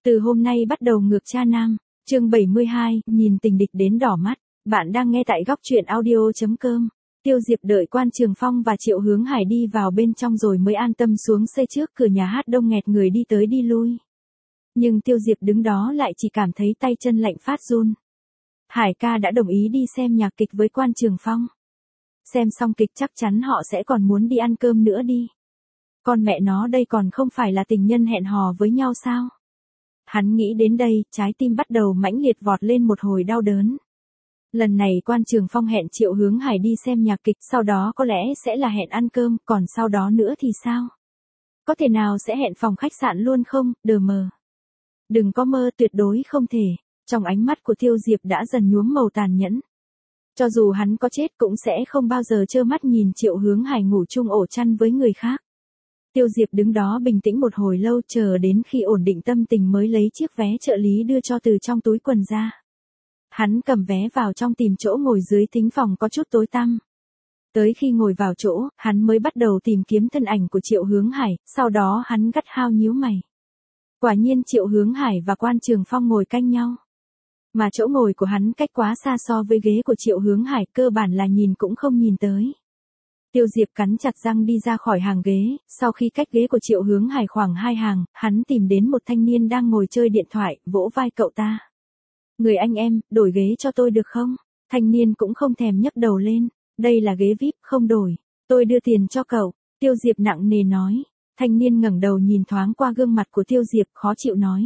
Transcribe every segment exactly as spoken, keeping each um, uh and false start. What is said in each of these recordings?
Từ hôm nay bắt đầu ngược cha nam, chương bảy mươi hai, nhìn tình địch đến đỏ mắt. Bạn đang nghe tại góc truyện audio chấm com. Tiêu Diệp đợi Quan Trường Phong và Triệu Hướng Hải đi vào bên trong rồi mới an tâm xuống xe trước cửa nhà hát đông nghẹt người đi tới đi lui. Nhưng Tiêu Diệp đứng đó lại chỉ cảm thấy tay chân lạnh phát run. Hải ca đã đồng ý đi xem nhạc kịch với Quan Trường Phong. Xem xong kịch chắc chắn họ sẽ còn muốn đi ăn cơm nữa đi. Con mẹ nó đây còn không phải là tình nhân hẹn hò với nhau sao? Hắn nghĩ đến đây, trái tim bắt đầu mãnh liệt vọt lên một hồi đau đớn. Lần này Quan Trường Phong hẹn Triệu Hướng Hải đi xem nhạc kịch, sau đó có lẽ sẽ là hẹn ăn cơm, còn sau đó nữa thì sao? Có thể nào sẽ hẹn phòng khách sạn luôn không, đờ mờ? Đừng có mơ, tuyệt đối không thể. Trong ánh mắt của Tiêu Diệp đã dần nhuốm màu tàn nhẫn. Cho dù hắn có chết cũng sẽ không bao giờ trơ mắt nhìn Triệu Hướng Hải ngủ chung ổ chăn với người khác. Tiêu Diệp đứng đó bình tĩnh một hồi lâu, chờ đến khi ổn định tâm tình mới lấy chiếc vé trợ lý đưa cho từ trong túi quần ra. Hắn cầm vé vào trong tìm chỗ ngồi dưới thính phòng có chút tối tăm. Tới khi ngồi vào chỗ, hắn mới bắt đầu tìm kiếm thân ảnh của Triệu Hướng Hải, sau đó hắn gắt hao nhíu mày. Quả nhiên Triệu Hướng Hải và Quan Trường Phong ngồi cạnh nhau. Mà chỗ ngồi của hắn cách quá xa so với ghế của Triệu Hướng Hải, cơ bản là nhìn cũng không nhìn tới. Tiêu Diệp cắn chặt răng đi ra khỏi hàng ghế, sau khi cách ghế của Triệu Hướng Hải khoảng hai hàng, hắn tìm đến một thanh niên đang ngồi chơi điện thoại, vỗ vai cậu ta. Người anh em, đổi ghế cho tôi được không? Thanh niên cũng không thèm nhấc đầu lên, đây là ghế vi ai pi, không đổi, tôi đưa tiền cho cậu. Tiêu Diệp nặng nề nói. Thanh niên ngẩng đầu nhìn thoáng qua gương mặt của Tiêu Diệp, khó chịu nói.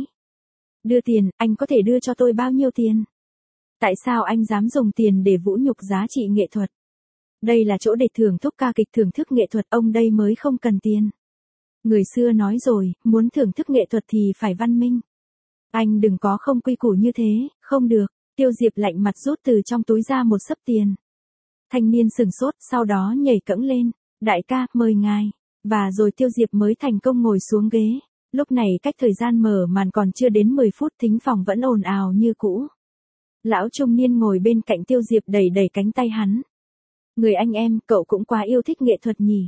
Đưa tiền, anh có thể đưa cho tôi bao nhiêu tiền? Tại sao anh dám dùng tiền để vũ nhục giá trị nghệ thuật? Đây là chỗ để thưởng thức ca kịch, thưởng thức nghệ thuật, ông đây mới không cần tiền. Người xưa nói rồi, muốn thưởng thức nghệ thuật thì phải văn minh. Anh đừng có không quy củ như thế, không được. Tiêu Diệp lạnh mặt rút từ trong túi ra một xấp tiền. Thanh niên sừng sốt, sau đó nhảy cẫng lên. Đại ca, mời ngài. Và rồi Tiêu Diệp mới thành công ngồi xuống ghế. Lúc này cách thời gian mở màn còn chưa đến mười phút, thính phòng vẫn ồn ào như cũ. Lão trung niên ngồi bên cạnh Tiêu Diệp đẩy đẩy cánh tay hắn. Người anh em, cậu cũng quá yêu thích nghệ thuật nhỉ.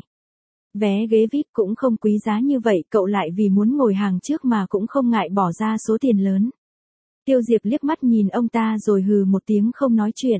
Vé ghế vi ai pi cũng không quý giá như vậy, cậu lại vì muốn ngồi hàng trước mà cũng không ngại bỏ ra số tiền lớn. Tiêu Diệp liếc mắt nhìn ông ta rồi hừ một tiếng không nói chuyện.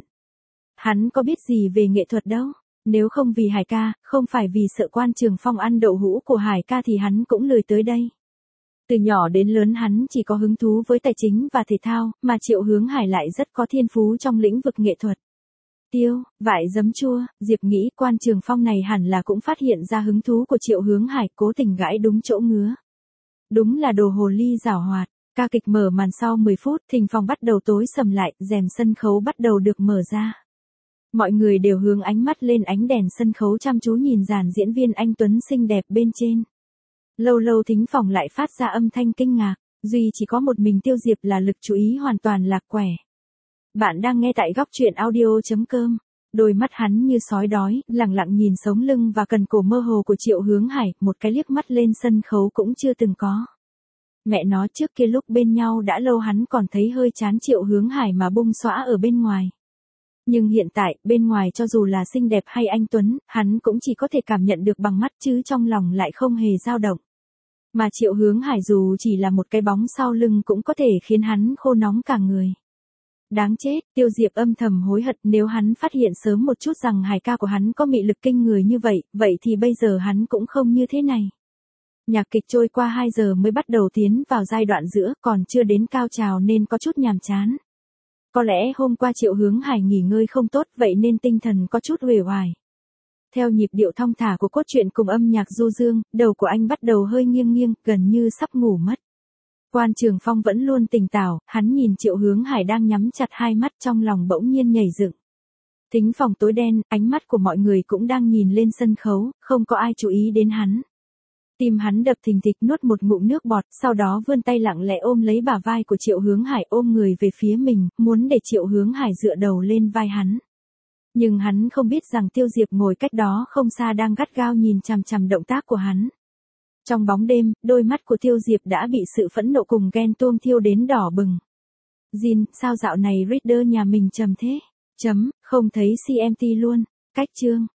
Hắn có biết gì về nghệ thuật đâu. Nếu không vì Hải ca, không phải vì sợ Quan Trường Phong ăn đậu hũ của Hải ca thì hắn cũng lười tới đây. Từ nhỏ đến lớn hắn chỉ có hứng thú với tài chính và thể thao, mà Triệu Hướng Hải lại rất có thiên phú trong lĩnh vực nghệ thuật. Tiêu, vải giấm chua, Diệp nghĩ Quan Trường Phong này hẳn là cũng phát hiện ra hứng thú của Triệu Hướng Hải, cố tình gãi đúng chỗ ngứa. Đúng là đồ hồ ly giảo hoạt. Ca kịch mở màn sau mười phút, thính phòng bắt đầu tối sầm lại, rèm sân khấu bắt đầu được mở ra. Mọi người đều hướng ánh mắt lên ánh đèn sân khấu chăm chú nhìn dàn diễn viên anh tuấn xinh đẹp bên trên. Lâu lâu thính phòng lại phát ra âm thanh kinh ngạc, duy chỉ có một mình Tiêu Diệp là lực chú ý hoàn toàn lạc quẻ. Bạn đang nghe tại góc truyện audio chấm com. Đôi mắt hắn như sói đói, lẳng lặng nhìn sống lưng và cần cổ mơ hồ của Triệu Hướng Hải, một cái liếc mắt lên sân khấu cũng chưa từng có. Mẹ nó, trước kia lúc bên nhau đã lâu hắn còn thấy hơi chán Triệu Hướng Hải mà bung xõa ở bên ngoài. Nhưng hiện tại, bên ngoài cho dù là xinh đẹp hay anh tuấn, hắn cũng chỉ có thể cảm nhận được bằng mắt chứ trong lòng lại không hề dao động. Mà Triệu Hướng Hải dù chỉ là một cái bóng sau lưng cũng có thể khiến hắn khô nóng cả người. Đáng chết, Tiêu Diệp âm thầm hối hận, nếu hắn phát hiện sớm một chút rằng Hải ca của hắn có mị lực kinh người như vậy, vậy thì bây giờ hắn cũng không như thế này. Nhạc kịch trôi qua hai giờ mới bắt đầu tiến vào giai đoạn giữa, còn chưa đến cao trào nên có chút nhàm chán. Có lẽ hôm qua Triệu Hướng Hải nghỉ ngơi không tốt, vậy nên tinh thần có chút uể oải. Theo nhịp điệu thong thả của cốt truyện cùng âm nhạc du dương, đầu của anh bắt đầu hơi nghiêng nghiêng, gần như sắp ngủ mất. Quan Trường Phong vẫn luôn tỉnh táo, hắn nhìn Triệu Hướng Hải đang nhắm chặt hai mắt, trong lòng bỗng nhiên nhảy dựng. Thính phòng tối đen, ánh mắt của mọi người cũng đang nhìn lên sân khấu, không có ai chú ý đến hắn. Tim hắn đập thình thịch, nuốt một ngụm nước bọt, sau đó vươn tay lặng lẽ ôm lấy bả vai của Triệu Hướng Hải, ôm người về phía mình, muốn để Triệu Hướng Hải dựa đầu lên vai hắn. Nhưng hắn không biết rằng Tiêu Diệp ngồi cách đó không xa đang gắt gao nhìn chằm chằm động tác của hắn. Trong bóng đêm, đôi mắt của Tiêu Diệp đã bị sự phẫn nộ cùng ghen tuông thiêu đến đỏ bừng. Jin, sao dạo này reader nhà mình trầm thế? Chấm, không thấy xê em tê luôn. Cách chương.